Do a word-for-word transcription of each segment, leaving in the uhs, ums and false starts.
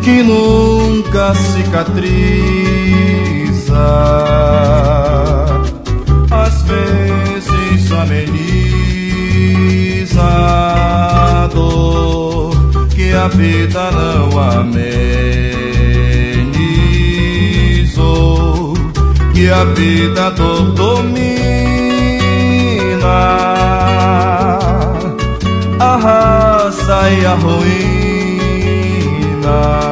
que nunca cicatriza, às vezes ameniza a dor que a vida não amenizou, que a vida dor domina, arrasa e a ruína,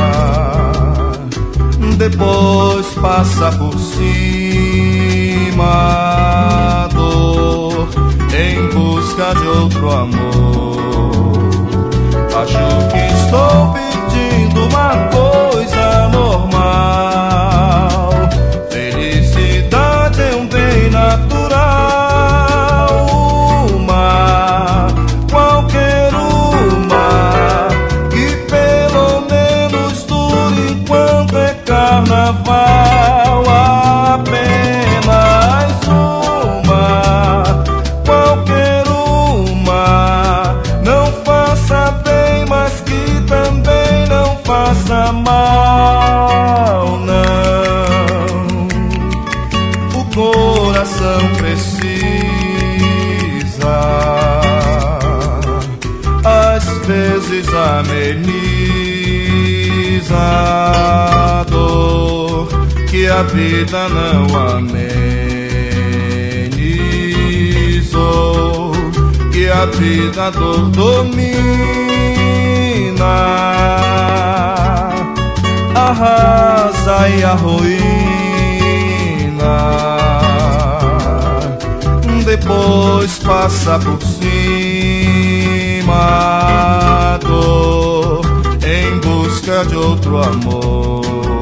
depois passa por cima a dor em busca de outro amor. Acho que estou pedindo uma coisa normal. Felicidade é um bem natural, uma, qualquer uma, que pelo menos dure enquanto é carnaval. Apenas uma, qualquer uma, não faça bem, mas que também não faça mal, não. O coração precisa, às vezes ameniza a dor que a vida não amenizou, que a vida dor domina, arrasa e a ruína, depois passa por cima a dor em busca de outro amor.